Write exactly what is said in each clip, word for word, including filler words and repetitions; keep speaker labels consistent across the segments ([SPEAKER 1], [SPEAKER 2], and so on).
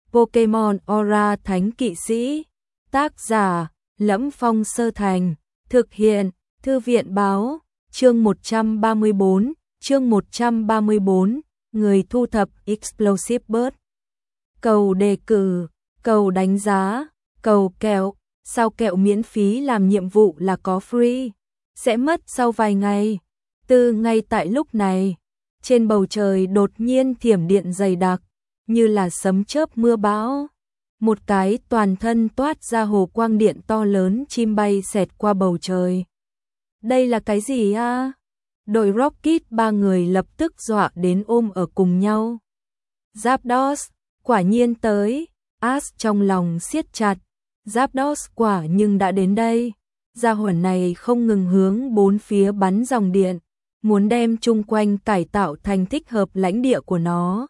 [SPEAKER 1] Pokemon Aura Thánh Kỵ Sĩ. Tác giả: Lẫm Phong Sơ Thành. Thực hiện: Thư viện báo. Chương một trăm ba mươi bốn. Chương một trăm ba mươi bốn. Người thu thập Explosive Bird. Cầu đề cử, cầu đánh giá, cầu kẹo. Sao kẹo miễn phí làm nhiệm vụ là có free? Sẽ mất sau vài ngày. Từ ngay tại lúc này, trên bầu trời đột nhiên thiểm điện dày đặc, như là sấm chớp mưa bão. Một cái toàn thân toát ra hồ quang điện to lớn chim bay xẹt qua bầu trời. Đây là cái gì a? Đội Rocket ba người lập tức dọa đến ôm ở cùng nhau. Zapdos, quả nhiên tới. Ash trong lòng siết chặt. Zapdos quả nhưng đã đến đây. Gia hỏa này không ngừng hướng bốn phía bắn dòng điện, muốn đem chung quanh cải tạo thành thích hợp lãnh địa của nó.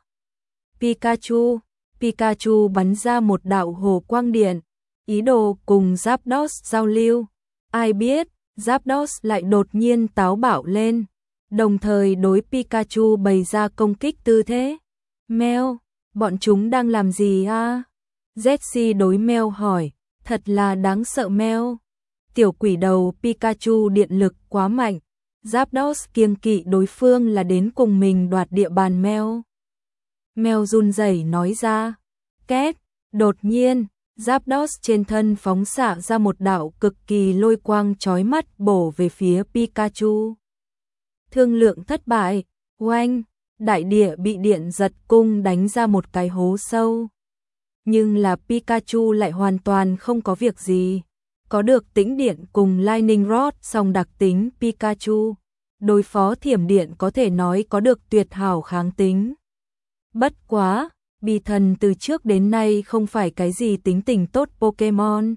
[SPEAKER 1] Pikachu, Pikachu bắn ra một đạo hồ quang điện, ý đồ cùng Zapdos giao lưu. Ai biết, Zapdos lại đột nhiên táo bạo lên, đồng thời đối Pikachu bày ra công kích tư thế. Mèo, bọn chúng đang làm gì a? Jessie đối mèo hỏi, thật là đáng sợ mèo. Tiểu quỷ đầu Pikachu điện lực quá mạnh, Zapdos kiêng kỵ đối phương là đến cùng mình đoạt địa bàn mèo. Mèo run rẩy nói ra. Két, đột nhiên, Zapdos trên thân phóng xạ ra một đạo cực kỳ lôi quang chói mắt bổ về phía Pikachu. Thương lượng thất bại, oanh, đại địa bị điện giật cung đánh ra một cái hố sâu. Nhưng là Pikachu lại hoàn toàn không có việc gì. Có được tĩnh điện cùng Lightning Rod song đặc tính Pikachu, đối phó thiểm điện có thể nói có được tuyệt hảo kháng tính. Bất quá, Bì Thần từ trước đến nay không phải cái gì tính tình tốt Pokemon.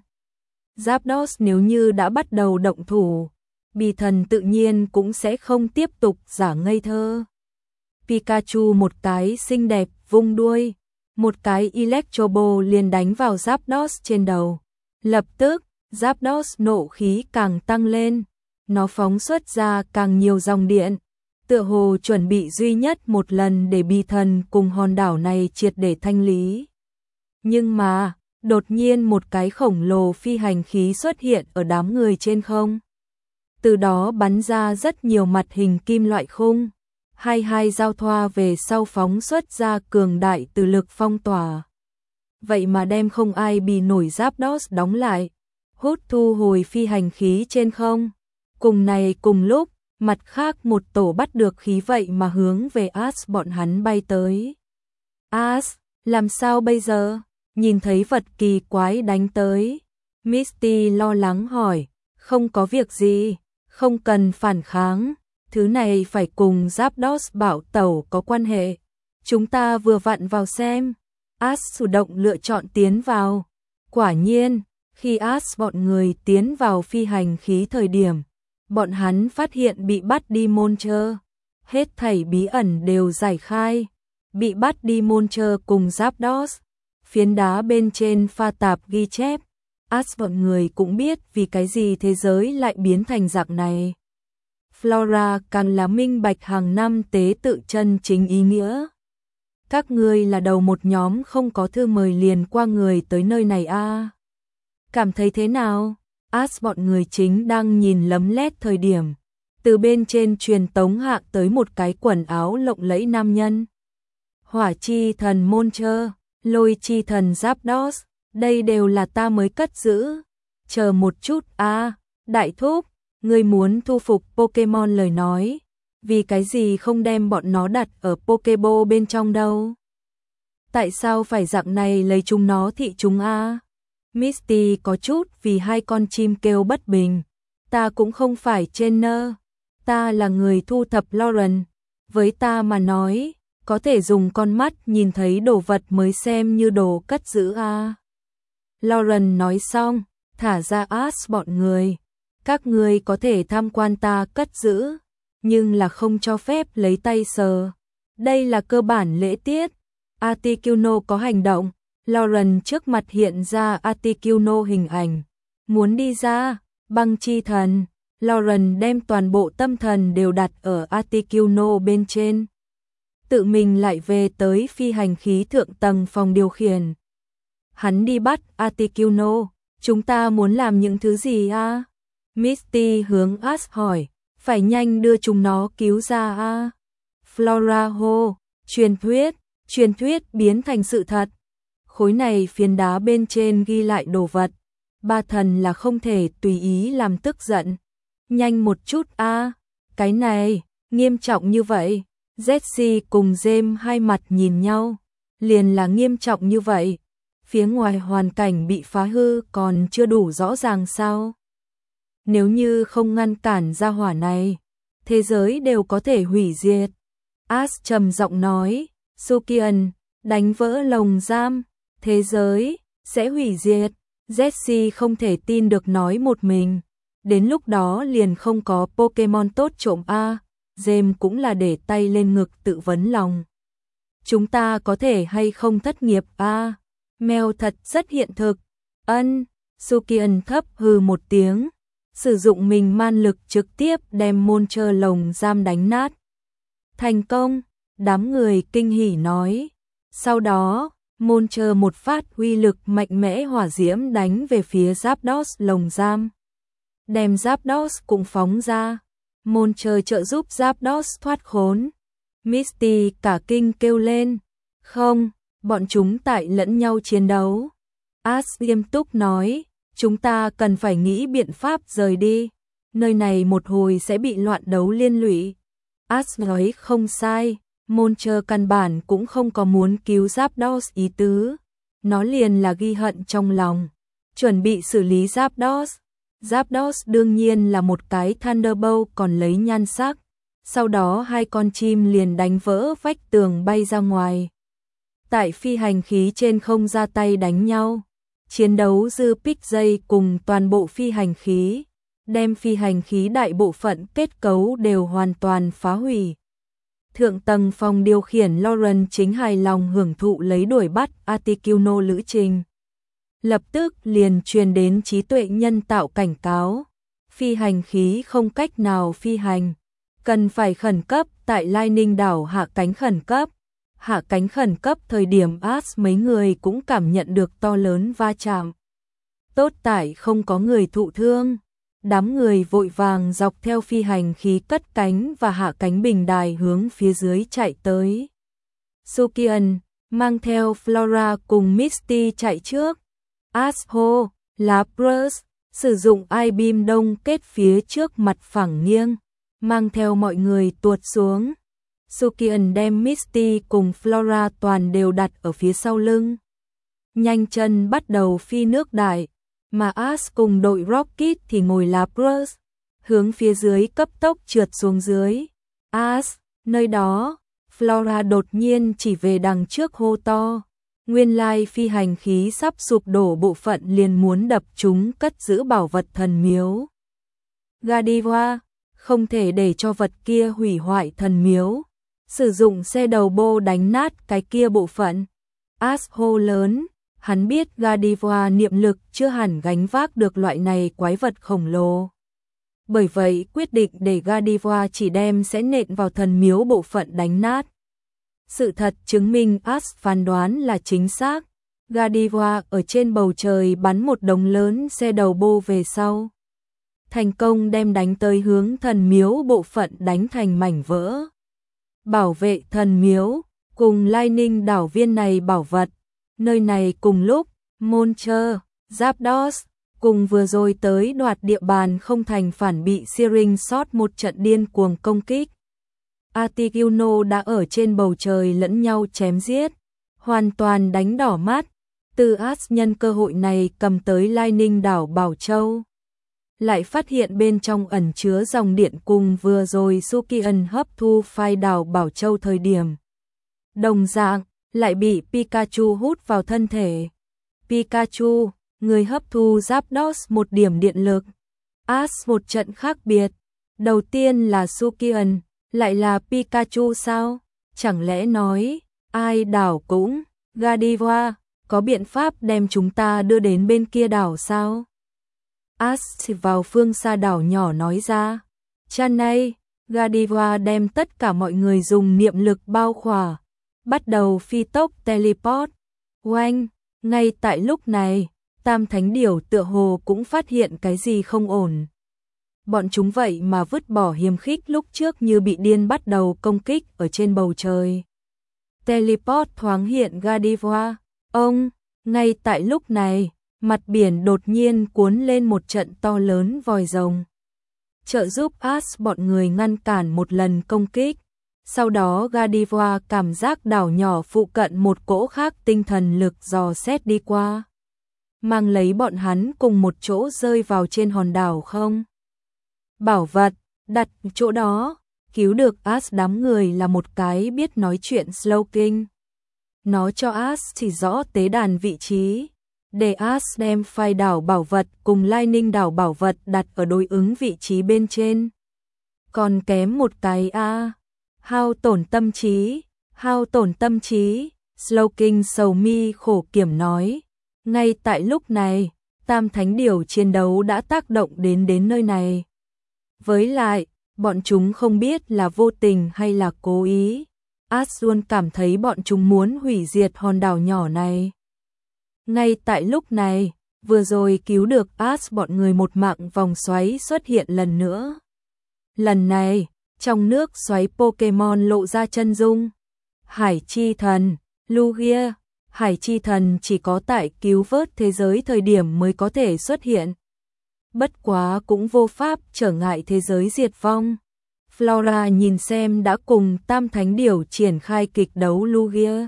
[SPEAKER 1] Zapdos nếu như đã bắt đầu động thủ, Bì Thần tự nhiên cũng sẽ không tiếp tục giả ngây thơ. Pikachu một cái xinh đẹp vung đuôi, một cái Electro Ball liền đánh vào Zapdos trên đầu. Lập tức, Zapdos nộ khí càng tăng lên, nó phóng xuất ra càng nhiều dòng điện, tựa hồ chuẩn bị duy nhất một lần để Bì Thần cùng hòn đảo này triệt để thanh lý. Nhưng mà, đột nhiên một cái khổng lồ phi hành khí xuất hiện ở đám người trên không. Từ đó bắn ra rất nhiều mặt hình kim loại khung, hai hai giao thoa về sau phóng xuất ra cường đại từ lực phong tỏa. Vậy mà đem không ai bị nổi Zapdos đóng lại, hút thu hồi phi hành khí trên không. Cùng này cùng lúc, mặt khác một tổ bắt được khí vậy mà hướng về Ash bọn hắn bay tới. Ash, làm sao bây giờ? Nhìn thấy vật kỳ quái đánh tới, Misty lo lắng hỏi, không có việc gì, không cần phản kháng, thứ này phải cùng Zapdos bảo tẩu có quan hệ. Chúng ta vừa vặn vào xem. Ash chủ động lựa chọn tiến vào. Quả nhiên, khi Ash bọn người tiến vào phi hành khí thời điểm, bọn hắn phát hiện bị bắt đi Monster. Hết thảy bí ẩn đều giải khai. Bị bắt đi Monster cùng Zapdos. Phiến đá bên trên pha tạp ghi chép. Ash bọn người cũng biết vì cái gì thế giới lại biến thành dạng này. Flora càng là minh bạch hàng năm tế tự chân chính ý nghĩa. Các ngươi là đầu một nhóm không có thư mời liền qua người tới nơi này a. À. Cảm thấy thế nào? Ash bọn người chính đang nhìn lấm lét thời điểm, từ bên trên truyền tống hạ tới một cái quần áo lộng lẫy nam nhân. Hỏa chi thần Monster, lôi chi thần Zapdos, đây đều là ta mới cất giữ. Chờ một chút a, à, đại thúc, ngươi muốn thu phục Pokemon lời nói, vì cái gì không đem bọn nó đặt ở Pokeball bên trong đâu? Tại sao phải dạng này lấy chúng nó thị chúng a? À? Misty có chút vì hai con chim kêu bất bình. Ta cũng không phải trainer, ta là người thu thập Lauren. Với ta mà nói, có thể dùng con mắt nhìn thấy đồ vật mới xem như đồ cất giữ a. À. Lauren nói xong, thả ra Ash bọn người. Các người có thể tham quan ta cất giữ, nhưng là không cho phép lấy tay sờ. Đây là cơ bản lễ tiết. Articuno có hành động. Lauren trước mặt hiện ra Articuno hình ảnh. Muốn đi ra, băng chi thần. Lauren đem toàn bộ tâm thần đều đặt ở Articuno bên trên. Tự mình lại về tới phi hành khí thượng tầng phòng điều khiển. hắn đi bắt Articuno, chúng ta muốn làm những thứ gì a? Misty hướng Ash hỏi, phải nhanh đưa chúng nó cứu ra a. Flora hô, truyền thuyết, truyền thuyết biến thành sự thật. Khối này phiến đá bên trên ghi lại đồ vật, ba thần là không thể tùy ý làm tức giận. Nhanh một chút a, cái này, nghiêm trọng như vậy. Jesse cùng James hai mặt nhìn nhau, liền là nghiêm trọng như vậy. Phía ngoài hoàn cảnh bị phá hư còn chưa đủ rõ ràng sao? Nếu như không ngăn cản ra hỏa này, thế giới đều có thể hủy diệt. Ash trầm giọng nói, Sukian, đánh vỡ lồng giam, thế giới sẽ hủy diệt. Jesse không thể tin được nói một mình. Đến lúc đó liền không có Pokemon tốt trộm a. James cũng là để tay lên ngực tự vấn lòng. Chúng ta có thể hay không thất nghiệp a? Mèo thật rất hiện thực. Ân, Sukian thấp hừ một tiếng, sử dụng mình man lực trực tiếp đem môn trơ lồng giam đánh nát. Thành công, đám người kinh hỉ nói. Sau đó, môn trơ một phát uy lực mạnh mẽ hỏa diễm đánh về phía Zapdos lồng giam. Đem Zapdos cũng phóng ra. Môn trơ trợ giúp Zapdos thoát khốn. Misty cả kinh kêu lên. Không, bọn chúng tại lẫn nhau chiến đấu. Ash nghiêm túc nói, chúng ta cần phải nghĩ biện pháp rời đi. Nơi này một hồi sẽ bị loạn đấu liên lụy. Ash nói không sai, môn trơ căn bản cũng không có muốn cứu Zapdos ý tứ. Nó liền là ghi hận trong lòng, chuẩn bị xử lý Zapdos. Zapdos đương nhiên là một cái Thunderbolt còn lấy nhan sắc. Sau đó hai con chim liền đánh vỡ vách tường bay ra ngoài. Tại phi hành khí trên không ra tay đánh nhau. Chiến đấu dư Pixay cùng toàn bộ phi hành khí. Đem phi hành khí đại bộ phận kết cấu đều hoàn toàn phá hủy. Thượng tầng phòng điều khiển Lauren chính hài lòng hưởng thụ lấy đuổi bắt Articuno lữ trình. Lập tức liền truyền đến trí tuệ nhân tạo cảnh cáo. Phi hành khí không cách nào phi hành. Cần phải khẩn cấp tại Lightning đảo hạ cánh khẩn cấp. Hạ cánh khẩn cấp thời điểm Ash mấy người cũng cảm nhận được to lớn va chạm. Tốt tại không có người thụ thương. Đám người vội vàng dọc theo phi hành khí cất cánh và hạ cánh bình đài hướng phía dưới chạy tới. Sukian mang theo Flora cùng Misty chạy trước. Ash hô, Lapras, sử dụng I-beam đông kết phía trước mặt phẳng nghiêng, mang theo mọi người tuột xuống. Sukian đem Misty cùng Flora toàn đều đặt ở phía sau lưng. Nhanh chân bắt đầu phi nước đại, mà Ash cùng đội Rocket thì ngồi Lapras, hướng phía dưới cấp tốc trượt xuống dưới. Ash, nơi đó, Flora đột nhiên chỉ về đằng trước hô to. Nguyên lai phi hành khí sắp sụp đổ bộ phận liền muốn đập chúng cất giữ bảo vật thần miếu. Godiva, không thể để cho vật kia hủy hoại thần miếu. Sử dụng xe đầu bô đánh nát cái kia bộ phận. Ash hô lớn, hắn biết Godiva niệm lực chưa hẳn gánh vác được loại này quái vật khổng lồ. Bởi vậy quyết định để Godiva chỉ đem sẽ nện vào thần miếu bộ phận đánh nát. Sự thật chứng minh Ash phán đoán là chính xác. Godiva ở trên bầu trời bắn một đống lớn xe đầu bô về sau. Thành công đem đánh tới hướng thần miếu bộ phận đánh thành mảnh vỡ. Bảo vệ thần miếu, cùng Lightning đảo viên này bảo vật. Nơi này cùng lúc, Monster, Zapdos, cùng vừa rồi tới đoạt địa bàn không thành phản bị Searing Shot một trận điên cuồng công kích. Articuno đã ở trên bầu trời lẫn nhau chém giết, hoàn toàn đánh đỏ mắt. Từ Ash nhân cơ hội này cầm tới Lightning đảo Bảo Châu. Lại phát hiện bên trong ẩn chứa dòng điện cùng vừa rồi Sukian hấp thu phai đảo Bảo Châu thời điểm. Đồng dạng, lại bị Pikachu hút vào thân thể. Pikachu, người hấp thu Zapdos một điểm điện lực. Ash một trận khác biệt. Đầu tiên là Sukian, lại là Pikachu sao? Chẳng lẽ nói, ai đảo cũng, Godiva, có biện pháp đem chúng ta đưa đến bên kia đảo sao? Ash vào phương xa đảo nhỏ nói ra. Chan này, Godiva đem tất cả mọi người dùng niệm lực bao khỏa, bắt đầu phi tốc teleport. Oanh, Ngay tại lúc này, Tam Thánh Điểu tựa hồ cũng phát hiện cái gì không ổn. Bọn chúng vậy mà vứt bỏ hiềm khích lúc trước như bị điên bắt đầu công kích ở trên bầu trời. Teleport thoáng hiện Gardevoir. Ông, ngay tại lúc này, mặt biển đột nhiên cuốn lên một trận to lớn vòi rồng. Trợ giúp Ash bọn người ngăn cản một lần công kích. Sau đó Gardevoir cảm giác đảo nhỏ phụ cận một cỗ khác tinh thần lực dò xét đi qua. Mang lấy bọn hắn cùng một chỗ rơi vào trên hòn đảo không. Bảo vật, đặt chỗ đó, cứu được Ash đám người là một cái biết nói chuyện Slowking. Nó cho Ash chỉ rõ tế đàn vị trí, để Ash đem phai đảo bảo vật cùng Lightning đảo bảo vật đặt ở đối ứng vị trí bên trên. Còn kém một cái a, hao tổn tâm trí, hao tổn tâm trí, Slowking sầu mi khổ kiểm nói. Ngay tại lúc này, Tam Thánh Điểu chiến đấu đã tác động đến đến nơi này. Với lại, bọn chúng không biết là vô tình hay là cố ý. Ash luôn cảm thấy bọn chúng muốn hủy diệt hòn đảo nhỏ này. Ngay tại lúc này, vừa rồi cứu được Ash bọn người một mạng vòng xoáy xuất hiện lần nữa. Lần này, trong nước xoáy Pokemon lộ ra chân dung. Hải Chi Thần, Lugia. Hải Chi Thần chỉ có tại cứu vớt thế giới thời điểm mới có thể xuất hiện. Bất quá cũng vô pháp trở ngại thế giới diệt vong. Flora nhìn xem đã cùng Tam Thánh Điểu triển khai kịch đấu Lugia.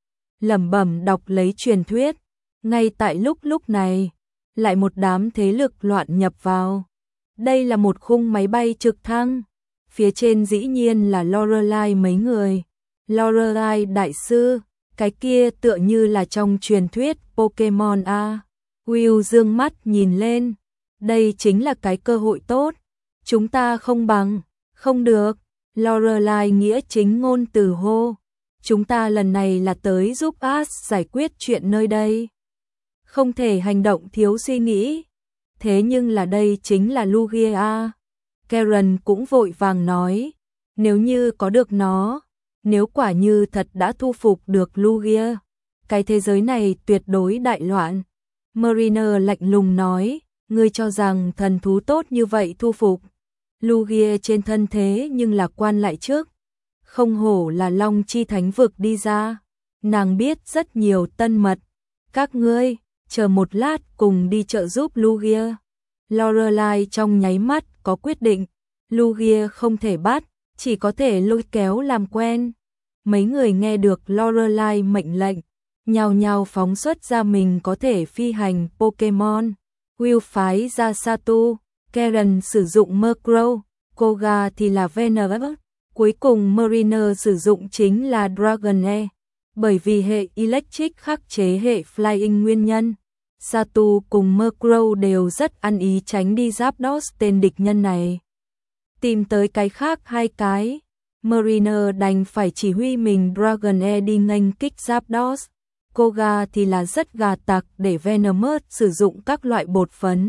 [SPEAKER 1] Lẩm bẩm đọc lấy truyền thuyết. Ngay tại lúc lúc này, lại một đám thế lực loạn nhập vào. Đây là một khung máy bay trực thăng. Phía trên dĩ nhiên là Lorelai mấy người. Lorelai đại sư, cái kia tựa như là trong truyền thuyết Pokemon a. Will dương mắt nhìn lên. Đây chính là cái cơ hội tốt. Chúng ta không bằng, không được. Lorelai nghĩa chính ngôn từ hô. Chúng ta lần này là tới giúp Ash giải quyết chuyện nơi đây. Không thể hành động thiếu suy nghĩ. Thế nhưng là đây chính là Lugia. Karen cũng vội vàng nói. Nếu như có được nó, nếu quả như thật đã thu phục được Lugia, cái thế giới này tuyệt đối đại loạn. Mariner lạnh lùng nói. Ngươi cho rằng thần thú tốt như vậy thu phục Lugia trên thân thế nhưng là quan lại trước. Không hổ là Long Chi Thánh Vực đi ra. Nàng biết rất nhiều tân mật. Các ngươi, chờ một lát cùng đi trợ giúp Lugia. Lorelai trong nháy mắt có quyết định. Lugia không thể bắt, chỉ có thể lôi kéo làm quen. Mấy người nghe được Lorelai mệnh lệnh, nhào nhào phóng xuất ra mình có thể phi hành Pokemon. Will phái ra Satu, Karen sử dụng Murkrow, Koga thì là Venom. Cuối cùng Mariner sử dụng chính là Dragonair. Bởi vì hệ Electric khắc chế hệ Flying nguyên nhân, Satu cùng Murkrow đều rất ăn ý tránh đi Zapdos tên địch nhân này. Tìm tới cái khác hai cái, Mariner đành phải chỉ huy mình Dragonair đi nghênh kích Zapdos. Koga thì là rất gà tặc để Venomous sử dụng các loại bột phấn.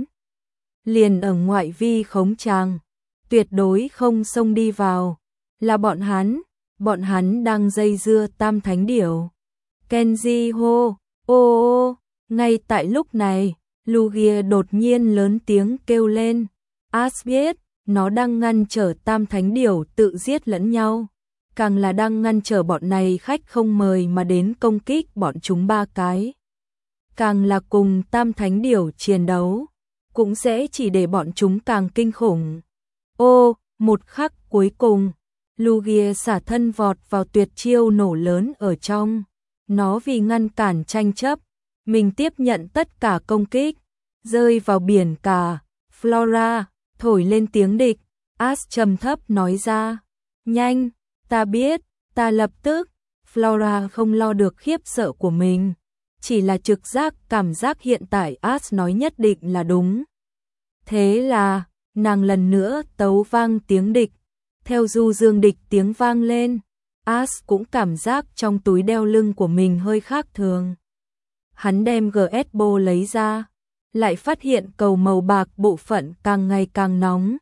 [SPEAKER 1] Liền ở ngoại vi khống tràng, tuyệt đối không xông đi vào. Là bọn hắn, bọn hắn đang dây dưa Tam Thánh Điểu. Kenji hô, ô ô, ngay tại lúc này, Lugia đột nhiên lớn tiếng kêu lên. Ash biết, nó đang ngăn trở Tam Thánh Điểu tự giết lẫn nhau. Càng là đang ngăn trở bọn này khách không mời mà đến công kích bọn chúng ba cái. Càng là cùng Tam Thánh Điểu chiến đấu, cũng sẽ chỉ để bọn chúng càng kinh khủng. Ô, một khắc cuối cùng, Lugia xả thân vọt vào tuyệt chiêu nổ lớn ở trong. Nó vì ngăn cản tranh chấp, mình tiếp nhận tất cả công kích, rơi vào biển cả. Flora, thổi lên tiếng địch, Ash trầm thấp nói ra. Nhanh! Ta biết, ta lập tức. Flora không lo được khiếp sợ của mình, chỉ là trực giác cảm giác hiện tại Ash nói nhất định là đúng. Thế là, nàng lần nữa tấu vang tiếng địch, theo du dương địch tiếng vang lên. Ash cũng cảm giác trong túi đeo lưng của mình hơi khác thường. Hắn đem giê ét bê lấy ra, lại phát hiện cầu màu bạc bộ phận càng ngày càng nóng.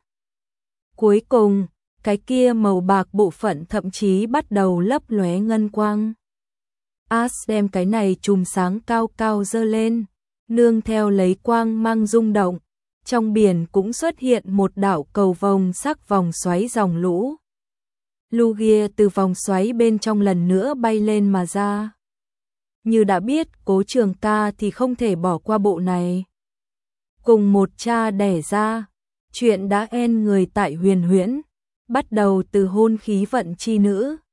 [SPEAKER 1] Cuối cùng, cái kia màu bạc bộ phận thậm chí bắt đầu lấp lóe ngân quang. As đem cái này chùm sáng cao cao dơ lên, nương theo lấy quang mang rung động, trong biển cũng xuất hiện một đảo cầu vồng sắc vòng xoáy dòng lũ. Lugia từ vòng xoáy bên trong lần nữa bay lên mà ra. Như đã biết Cố Trường Ca thì không thể bỏ qua bộ này. Cùng một cha đẻ ra, chuyện đã en người tại Huyền Huyễn, bắt đầu từ hôn khí vận chi nữ,